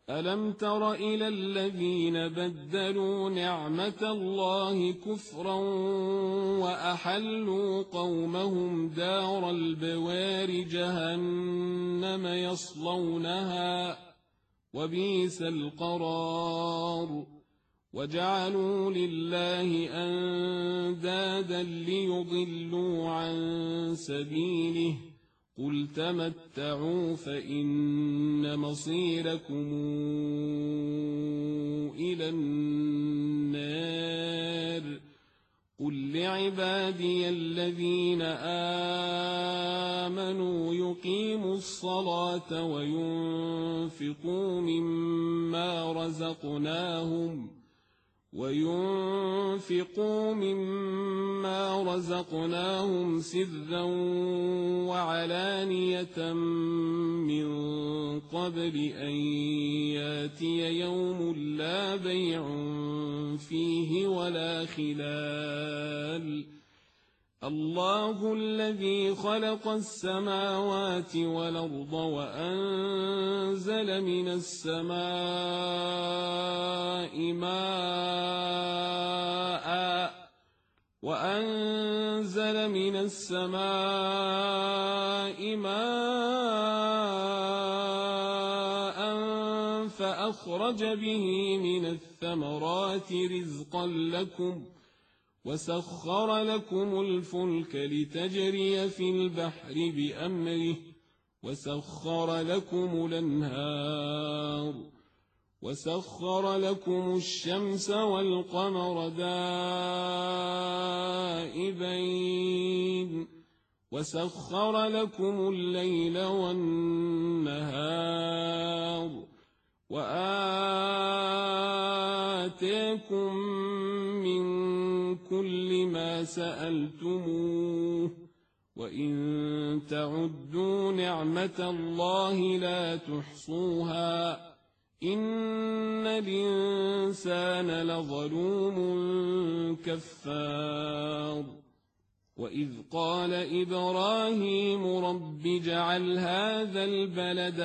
ألم تر إلى الذين بدلوا نعمة الله كفرا وأحلوا قومهم دار البوار جهنم يصلونها وبئس القرار وجعلوا لله أندادا ليضلوا عن سبيله قل تمتعوا فإن مصيركم إلى النار قل لعبادي الذين آمنوا يقيموا الصلاة وينفقوا مما رزقناهم سرا وعلانية من قبل أن ياتي يوم لا بيع فيه ولا خلال الله الذي خلق السماوات والأرض وأنزل من السماء ماء فأخرج به من الثمرات رزقا لكم وسخر لكم الفلك لتجري في البحر بأمره وسخر لكم الأنهار وسخر لكم الشمس والقمر دائبين وسخر لكم الليل والنهار وآتاكم من كل ما سألتموه وإن تعدوا نعمة الله لا تحصوها إن الإنسان لظلوم كفار وإذ قال إبراهيم رب اجعل هذا البلد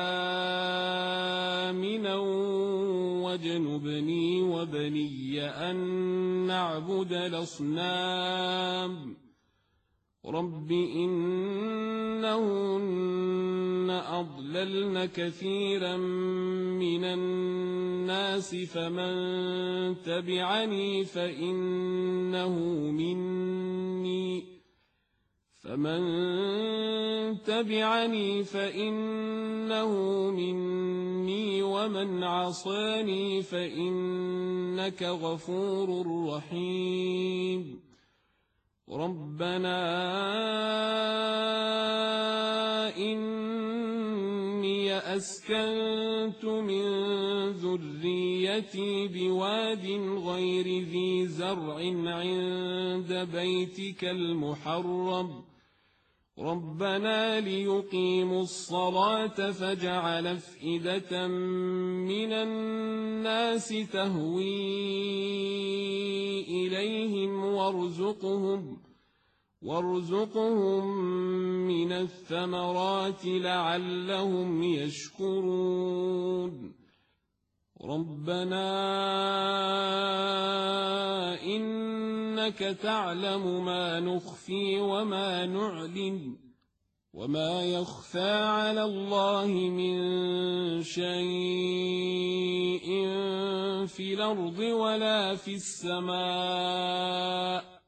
آمنا واجنبني وبني أن نعبد الأصنام رب إنهن أضللن كثيرا من الناس فمن تبعني فإنه مني ومن عصاني فإنك غفور رحيم ربنا إني أسكنت من ذريتي بواد غير ذي زرع عند بيتك المحرم ربنا ليقيموا الصلاة فاجعل أفئدة من الناس تهوي إليهم وارزقهم من الثمرات لعلهم يشكرون ربنا إنك تعلم ما نخفي وما نعلن وما يخفى على الله من شيء في الأرض ولا في السماء